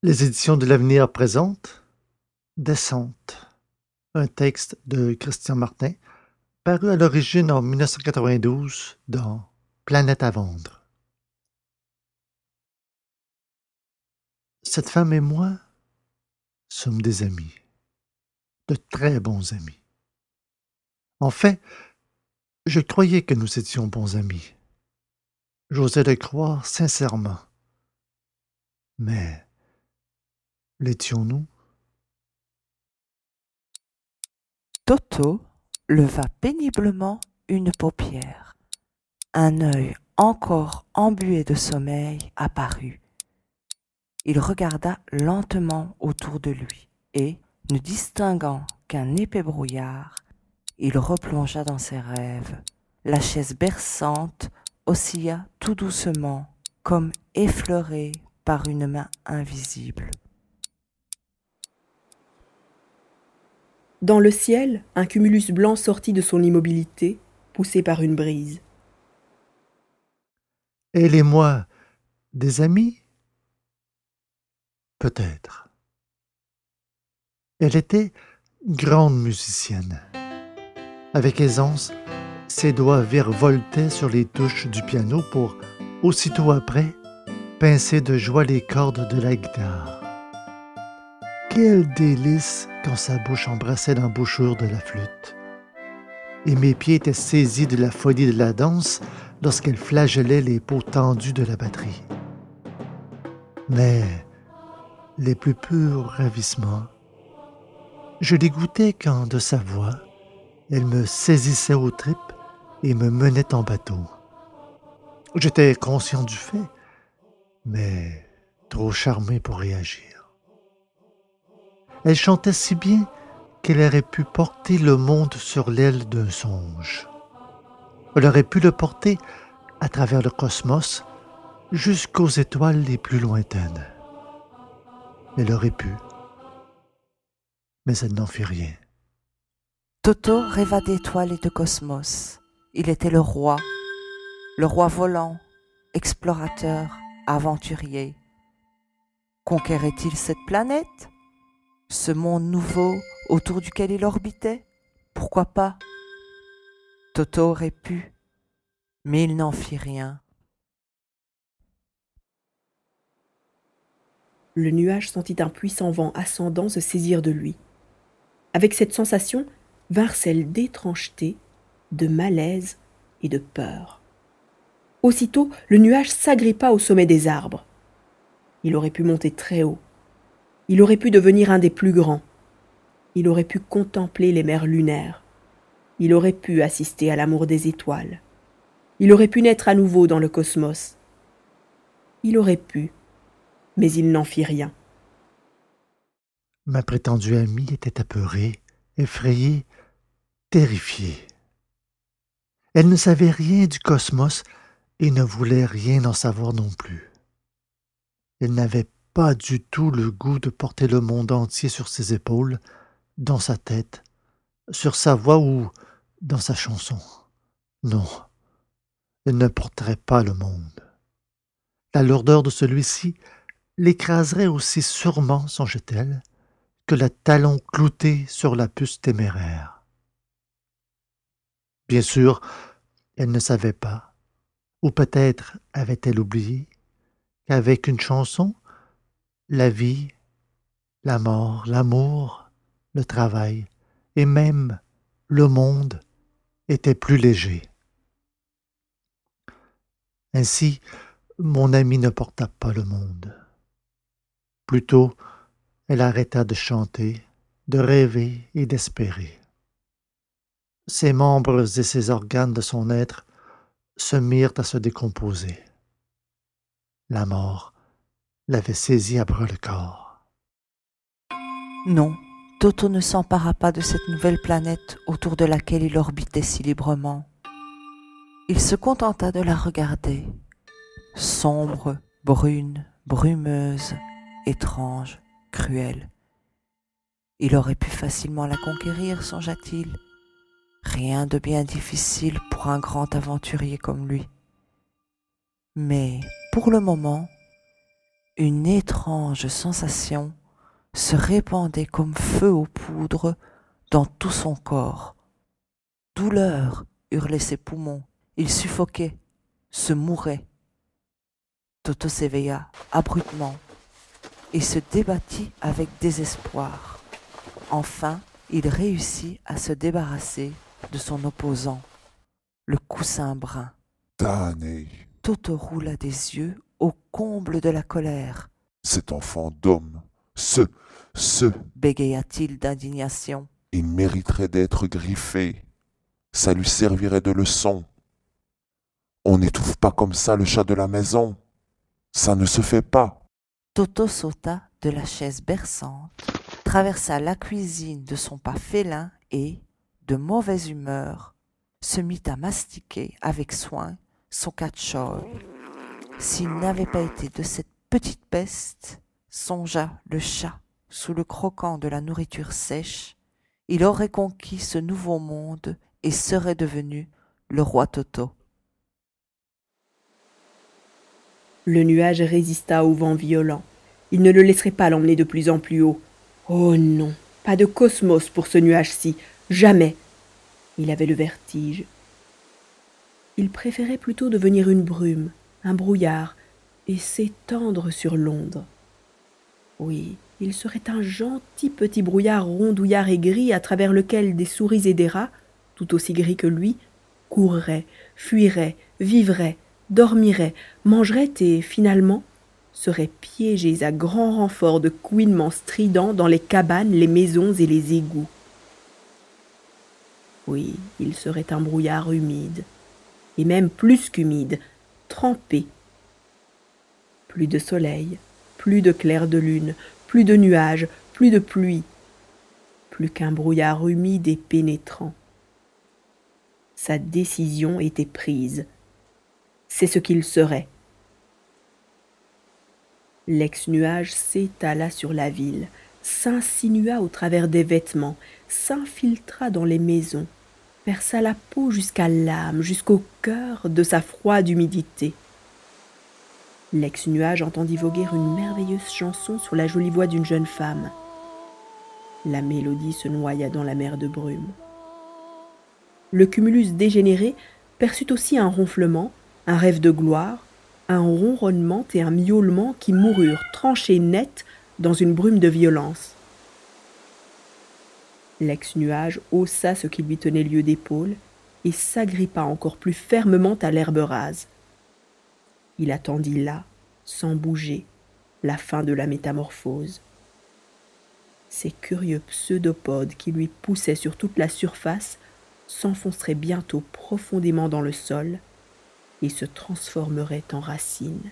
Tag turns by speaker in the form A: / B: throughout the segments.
A: Les éditions de l'Avenir présentent Descente, un texte de Christian Martin, paru à l'origine en 1992 dans Planète à vendre. Cette femme et moi sommes des amis, de très bons amis. En fait, je croyais que nous étions bons amis. J'osais le croire sincèrement. Mais l'étions-nous?
B: Toto leva péniblement une paupière. Un œil encore embué de sommeil apparut. Il regarda lentement autour de lui et, ne distinguant qu'un épais brouillard, il replongea dans ses rêves. La chaise berçante oscilla tout doucement, comme effleurée par une main invisible.
C: Dans le ciel, un cumulus blanc sortit de son immobilité, poussé par une brise.
A: Elle et moi, des amis? Peut-être. Elle était grande musicienne. Avec aisance, ses doigts virevoltaient sur les touches du piano pour, aussitôt après, pincer de joie les cordes de la guitare. Quel délice quand sa bouche embrassait l'embouchure de la flûte. Et mes pieds étaient saisis de la folie de la danse lorsqu'elle flagellait les peaux tendues de la batterie. Mais les plus purs ravissements, je les goûtais quand, de sa voix, elle me saisissait aux tripes et me menait en bateau. J'étais conscient du fait, mais trop charmé pour réagir. Elle chantait si bien qu'elle aurait pu porter le monde sur l'aile d'un songe. Elle aurait pu le porter à travers le cosmos jusqu'aux étoiles les plus lointaines. Elle aurait pu, mais elle n'en fit rien.
B: Toto rêva d'étoiles et de cosmos. Il était le roi volant, explorateur, aventurier. Conquérait-il cette planète? Ce monde nouveau autour duquel il orbitait? Pourquoi pas? Toto aurait pu, mais il n'en fit rien.
C: Le nuage sentit un puissant vent ascendant se saisir de lui. Avec cette sensation vinrent celles d'étrangeté, de malaise et de peur. Aussitôt, le nuage s'agrippa au sommet des arbres. Il aurait pu monter très haut. Il aurait pu devenir un des plus grands. Il aurait pu contempler les mers lunaires. Il aurait pu assister à l'amour des étoiles. Il aurait pu naître à nouveau dans le cosmos. Il aurait pu, mais il n'en fit rien.
A: Ma prétendue amie était apeurée, effrayée, terrifiée. Elle ne savait rien du cosmos et ne voulait rien en savoir non plus. Elle n'avait pas du tout le goût de porter le monde entier sur ses épaules, dans sa tête, sur sa voix ou dans sa chanson. Non, elle ne porterait pas le monde. La lourdeur de celui-ci l'écraserait aussi sûrement, songeait-elle, que le talon clouté sur la puce téméraire. Bien sûr, elle ne savait pas, ou peut-être avait-elle oublié, qu'avec une chanson, la vie, la mort, l'amour, le travail et même le monde étaient plus légers. Ainsi, mon amie ne porta pas le monde. Plutôt, elle arrêta de chanter, de rêver et d'espérer. Ses membres et ses organes de son être se mirent à se décomposer. La mort l'avait saisie à bras-le-corps.
B: Non, Toto ne s'empara pas de cette nouvelle planète autour de laquelle il orbitait si librement. Il se contenta de la regarder, sombre, brune, brumeuse, étrange, cruelle. Il aurait pu facilement la conquérir, songea-t-il. Rien de bien difficile pour un grand aventurier comme lui. Mais, pour le moment, Une étrange sensation se répandait comme feu aux poudres dans tout son corps. Douleur, hurlaient ses poumons. Il suffoquait, se mourait. Toto s'éveilla abruptement et se débattit avec désespoir. Enfin, il réussit à se débarrasser de son opposant, le coussin brun.
D: Damné,
B: Toto roula des yeux au comble de la colère.
D: cet enfant d'homme,
B: Bégaya-t-il d'indignation.
D: il mériterait d'être griffé. Ça lui servirait de leçon. On n'étouffe pas comme ça le chat de la maison. Ça ne se fait pas.
B: Toto sauta de la chaise berçante, traversa la cuisine de son pas félin et, de mauvaise humeur, se mit à mastiquer avec soin son catch-all. S'il n'avait pas été de cette petite peste, songea le chat sous le croquant de la nourriture sèche, il aurait conquis ce nouveau monde et serait devenu le roi Toto.
C: Le nuage résista au vent violent. Il ne le laisserait pas l'emmener de plus en plus haut. Oh non, pas de cosmos pour ce nuage-ci, jamais. Il avait le vertige. Il préférait plutôt devenir une brume, un brouillard, et s'étendre sur Londres. Oui, il serait un gentil petit brouillard rondouillard et gris à travers lequel des souris et des rats, tout aussi gris que lui, courraient, fuiraient, vivraient, dormiraient, mangeraient et, finalement, seraient piégés à grand renfort de couinements stridents dans les cabanes, les maisons et les égouts. Oui, il serait un brouillard humide, et même plus qu'humide, trempé. Plus de soleil, plus de clair de lune, plus de nuages, plus de pluie, plus qu'un brouillard humide et pénétrant. Sa décision était prise. C'est ce qu'il serait. L'ex-nuage s'étala sur la ville, s'insinua au travers des vêtements, s'infiltra dans les maisons, perça la peau jusqu'à l'âme, jusqu'au cœur de sa froide humidité. L'ex-nuage entendit voguer une merveilleuse chanson sur la jolie voix d'une jeune femme. La mélodie se noya dans la mer de brume. Le cumulus dégénéré perçut aussi un ronflement, un rêve de gloire, un ronronnement et un miaulement qui moururent tranchés net dans une brume de violence. L'ex-nuage haussa ce qui lui tenait lieu d'épaule et s'agrippa encore plus fermement à l'herbe rase. Il attendit là, sans bouger, la fin de la métamorphose. Ces curieux pseudopodes qui lui poussaient sur toute la surface s'enfonceraient bientôt profondément dans le sol et se transformeraient en racines.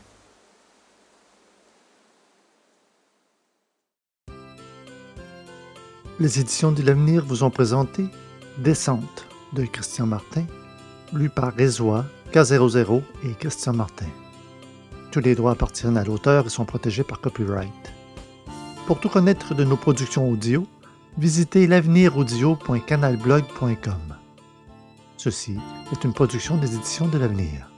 A: Les éditions de l'Avenir vous ont présenté Descente de Christian Martin, lu par Rézois, K00 et Christian Martin. Tous les droits appartiennent à l'auteur et sont protégés par copyright. Pour tout connaître de nos productions audio, visitez l'aveniraudio.canalblog.com. Ceci est une production des éditions de l'Avenir.